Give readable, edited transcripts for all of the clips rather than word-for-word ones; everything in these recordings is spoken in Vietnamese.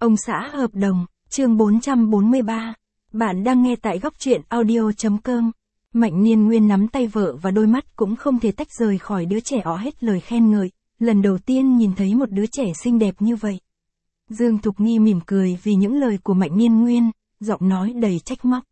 Ông xã hợp đồng, chương 443. Bạn đang nghe tại góc truyện audio.com. Mạnh Niên Nguyên nắm tay vợ và đôi mắt cũng không thể tách rời khỏi đứa trẻ ó hết lời khen ngợi, lần đầu tiên nhìn thấy một đứa trẻ xinh đẹp như vậy. Dương Thục Nghi mỉm cười vì những lời của Mạnh Niên Nguyên, giọng nói đầy trách móc.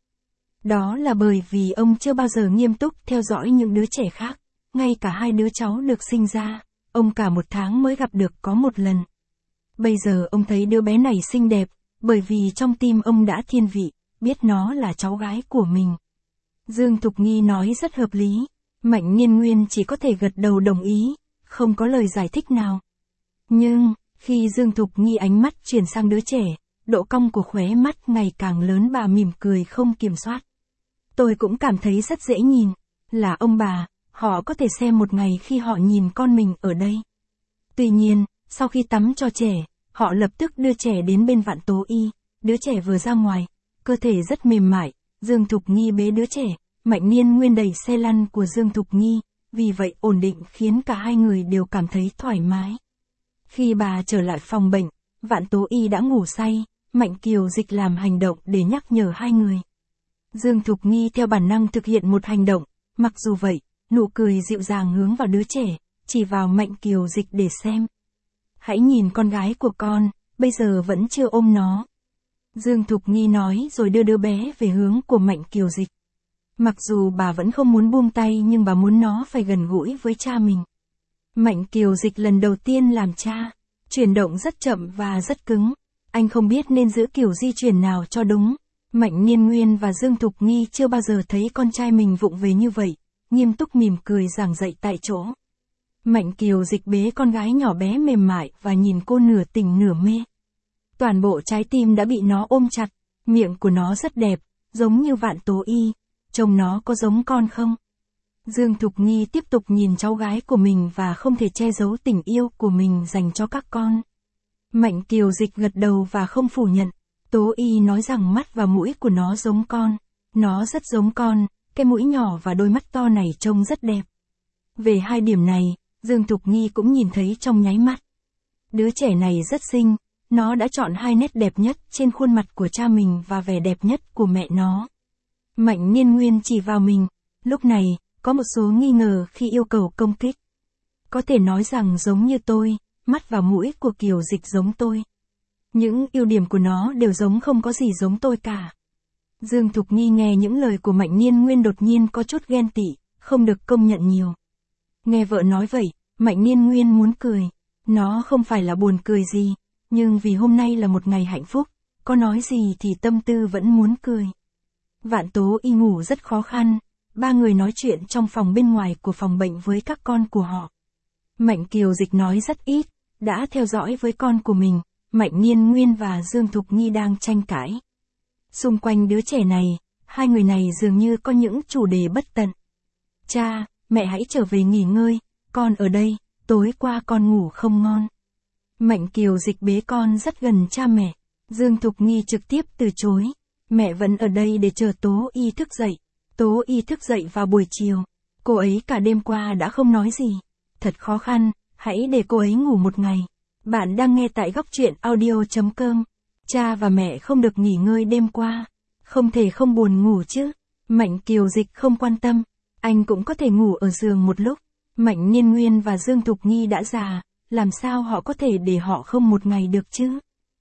Đó là bởi vì ông chưa bao giờ nghiêm túc theo dõi những đứa trẻ khác, ngay cả hai đứa cháu được sinh ra, ông cả một tháng mới gặp được có một lần. Bây giờ ông thấy đứa bé này xinh đẹp, bởi vì trong tim ông đã thiên vị, biết nó là cháu gái của mình. Dương Thục Nghi nói rất hợp lý, Mạnh Niên Nguyên chỉ có thể gật đầu đồng ý, không có lời giải thích nào. Nhưng, khi Dương Thục Nghi ánh mắt chuyển sang đứa trẻ, độ cong của khóe mắt ngày càng lớn, bà mỉm cười không kiểm soát. Tôi cũng cảm thấy rất dễ nhìn, là ông bà, họ có thể xem một ngày khi họ nhìn con mình ở đây. Tuy nhiên, sau khi tắm cho trẻ, họ lập tức đưa trẻ đến bên Vạn Tố Y, đứa trẻ vừa ra ngoài, cơ thể rất mềm mại, Dương Thục Nghi bế đứa trẻ, Mạnh Niên Nguyên đẩy xe lăn của Dương Thục Nghi, vì vậy ổn định khiến cả hai người đều cảm thấy thoải mái. Khi bà trở lại phòng bệnh, Vạn Tố Y đã ngủ say, Mạnh Kiều Dịch làm hành động để nhắc nhở hai người. Dương Thục Nghi theo bản năng thực hiện một hành động, mặc dù vậy, nụ cười dịu dàng hướng vào đứa trẻ, chỉ vào Mạnh Kiều Dịch để xem. Hãy nhìn con gái của con, bây giờ vẫn chưa ôm nó. Dương Thục Nghi nói rồi đưa đứa bé về hướng của Mạnh Kiều Dịch. Mặc dù bà vẫn không muốn buông tay nhưng bà muốn nó phải gần gũi với cha mình. Mạnh Kiều Dịch lần đầu tiên làm cha, chuyển động rất chậm và rất cứng. Anh không biết nên giữ kiểu di chuyển nào cho đúng. Mạnh Niên Nguyên và Dương Thục Nghi chưa bao giờ thấy con trai mình vụng về như vậy, nghiêm túc mỉm cười giảng dạy tại chỗ. Mạnh Kiều Dịch bế con gái nhỏ bé mềm mại và nhìn cô nửa tỉnh nửa mê. Toàn bộ trái tim đã bị nó ôm chặt, miệng của nó rất đẹp, giống như Vạn Tố Y, trông nó có giống con không? Dương Thục Nghi tiếp tục nhìn cháu gái của mình và không thể che giấu tình yêu của mình dành cho các con. Mạnh Kiều Dịch gật đầu và không phủ nhận. Tố Y nói rằng mắt và mũi của nó giống con. Nó rất giống con, cái mũi nhỏ và đôi mắt to này trông rất đẹp. Về hai điểm này, Dương Thục Nghi cũng nhìn thấy trong nháy mắt. Đứa trẻ này rất xinh, nó đã chọn hai nét đẹp nhất trên khuôn mặt của cha mình và vẻ đẹp nhất của mẹ nó. Mạnh Niên Nguyên chỉ vào mình, lúc này, có một số nghi ngờ khi yêu cầu công kích. Có thể nói rằng giống như tôi, mắt và mũi của Kiều Dịch giống tôi. Những ưu điểm của nó đều giống, không có gì giống tôi cả. Dương Thục Nghi nghe những lời của Mạnh Niên Nguyên đột nhiên có chút ghen tị, không được công nhận nhiều. Nghe vợ nói vậy, Mạnh Niên Nguyên muốn cười. Nó không phải là buồn cười gì, nhưng vì hôm nay là một ngày hạnh phúc, có nói gì thì tâm tư vẫn muốn cười. Vạn Tố Y ngủ rất khó khăn, ba người nói chuyện trong phòng bên ngoài của phòng bệnh với các con của họ. Mạnh Kiều Dịch nói rất ít, đã theo dõi với con của mình, Mạnh Niên Nguyên và Dương Thục Nghi đang tranh cãi. Xung quanh đứa trẻ này, hai người này dường như có những chủ đề bất tận. Cha, mẹ hãy trở về nghỉ ngơi, con ở đây, tối qua con ngủ không ngon. Mạnh Kiều Dịch bế con rất gần cha mẹ, Dương Thục Nghi trực tiếp từ chối. Mẹ vẫn ở đây để chờ Tố Y thức dậy. Tố Y thức dậy vào buổi chiều. Cô ấy cả đêm qua đã không nói gì. Thật khó khăn, hãy để cô ấy ngủ một ngày. Bạn đang nghe tại góc truyện audio.com. Cha và mẹ không được nghỉ ngơi đêm qua. Không thể không buồn ngủ chứ. Mạnh Kiều Dịch không quan tâm. Anh cũng có thể ngủ ở giường một lúc. Mạnh Niên Nguyên và Dương Thục Nghi đã già, làm sao họ có thể để họ không một ngày được chứ?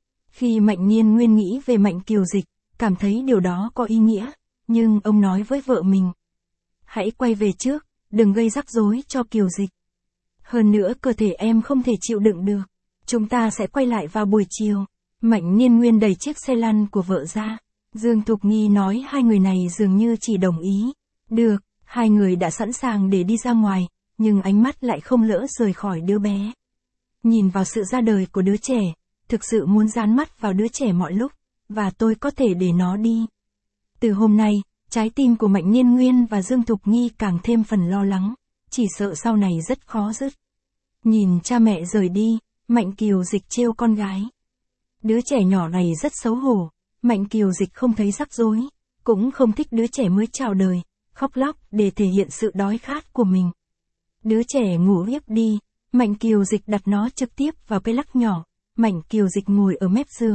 Khi Mạnh Niên Nguyên nghĩ về Mạnh Kiều Dịch, cảm thấy điều đó có ý nghĩa, nhưng ông nói với vợ mình. Hãy quay về trước, đừng gây rắc rối cho Kiều Dịch. Hơn nữa cơ thể em không thể chịu đựng được. Chúng ta sẽ quay lại vào buổi chiều. Mạnh Niên Nguyên đẩy chiếc xe lăn của vợ ra. Dương Thục Nghi nói hai người này dường như chỉ đồng ý. Được, hai người đã sẵn sàng để đi ra ngoài, nhưng ánh mắt lại không lỡ rời khỏi đứa bé. Nhìn vào sự ra đời của đứa trẻ, thực sự muốn dán mắt vào đứa trẻ mọi lúc, và tôi có thể để nó đi. Từ hôm nay, trái tim của Mạnh Niên Nguyên và Dương Thục Nghi càng thêm phần lo lắng, chỉ sợ sau này rất khó dứt. Nhìn cha mẹ rời đi, Mạnh Kiều Dịch trêu con gái. Đứa trẻ nhỏ này rất xấu hổ, Mạnh Kiều Dịch không thấy rắc rối, cũng không thích đứa trẻ mới chào đời, khóc lóc để thể hiện sự đói khát của mình. Đứa trẻ ngủ hiếp đi, Mạnh Kiều Dịch đặt nó trực tiếp vào cái lắc nhỏ, Mạnh Kiều Dịch ngồi ở mép giường,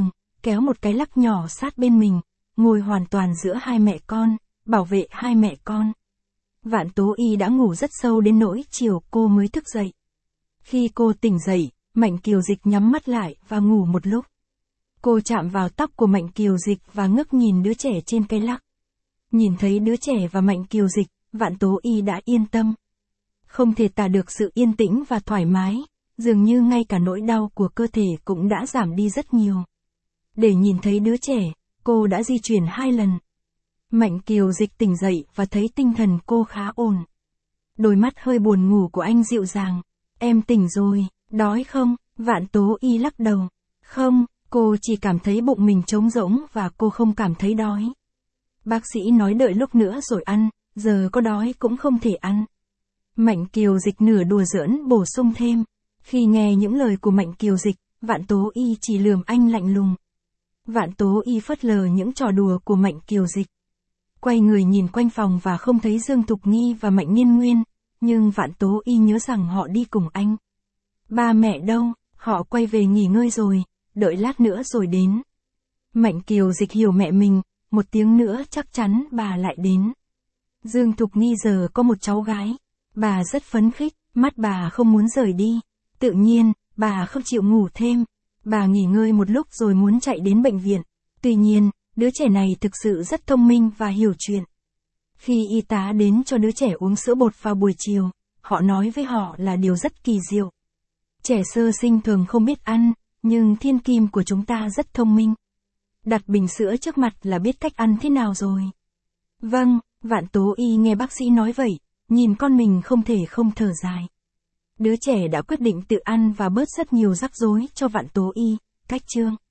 kéo một cái lắc nhỏ sát bên mình, ngồi hoàn toàn giữa hai mẹ con, bảo vệ hai mẹ con. Vạn Tố Y đã ngủ rất sâu đến nỗi chiều cô mới thức dậy. Khi cô tỉnh dậy, Mạnh Kiều Dịch nhắm mắt lại và ngủ một lúc. Cô chạm vào tóc của Mạnh Kiều Dịch và ngước nhìn đứa trẻ trên cây lắc. Nhìn thấy đứa trẻ và Mạnh Kiều Dịch, Vạn Tố Y đã yên tâm. Không thể tả được sự yên tĩnh và thoải mái, dường như ngay cả nỗi đau của cơ thể cũng đã giảm đi rất nhiều. Để nhìn thấy đứa trẻ, cô đã di chuyển 2 lần. Mạnh Kiều Dịch tỉnh dậy và thấy tinh thần cô khá ổn. Đôi mắt hơi buồn ngủ của anh dịu dàng. Em tỉnh rồi, đói không? Vạn Tố Y lắc đầu. Không, cô chỉ cảm thấy bụng mình trống rỗng và cô không cảm thấy đói. Bác sĩ nói đợi lúc nữa rồi ăn, giờ có đói cũng không thể ăn. Mạnh Kiều Dịch nửa đùa giỡn bổ sung thêm. Khi nghe những lời của Mạnh Kiều Dịch, Vạn Tố Y chỉ lườm anh lạnh lùng. Vạn Tố Y phớt lờ những trò đùa của Mạnh Kiều Dịch. Quay người nhìn quanh phòng và không thấy Dương Thục Nghi và Mạnh Niên Nguyên, nhưng Vạn Tố Y nhớ rằng họ đi cùng anh. Ba mẹ đâu? Họ quay về nghỉ ngơi rồi, đợi lát nữa rồi đến. Mạnh Kiều Dịch hiểu mẹ mình, một tiếng nữa chắc chắn bà lại đến. Dương Thục Nghi giờ có một cháu gái. Bà rất phấn khích, mắt bà không muốn rời đi. Tự nhiên, bà không chịu ngủ thêm. Bà nghỉ ngơi một lúc rồi muốn chạy đến bệnh viện. Tuy nhiên, đứa trẻ này thực sự rất thông minh và hiểu chuyện. Khi y tá đến cho đứa trẻ uống sữa bột vào buổi chiều, họ nói với họ là điều rất kỳ diệu. Trẻ sơ sinh thường không biết ăn, nhưng thiên kim của chúng ta rất thông minh. Đặt bình sữa trước mặt là biết cách ăn thế nào rồi. Vâng, Vạn Tố Y nghe bác sĩ nói vậy, nhìn con mình không thể không thở dài. Đứa trẻ đã quyết định tự ăn và bớt rất nhiều rắc rối cho Vạn Tố Y. Cách chương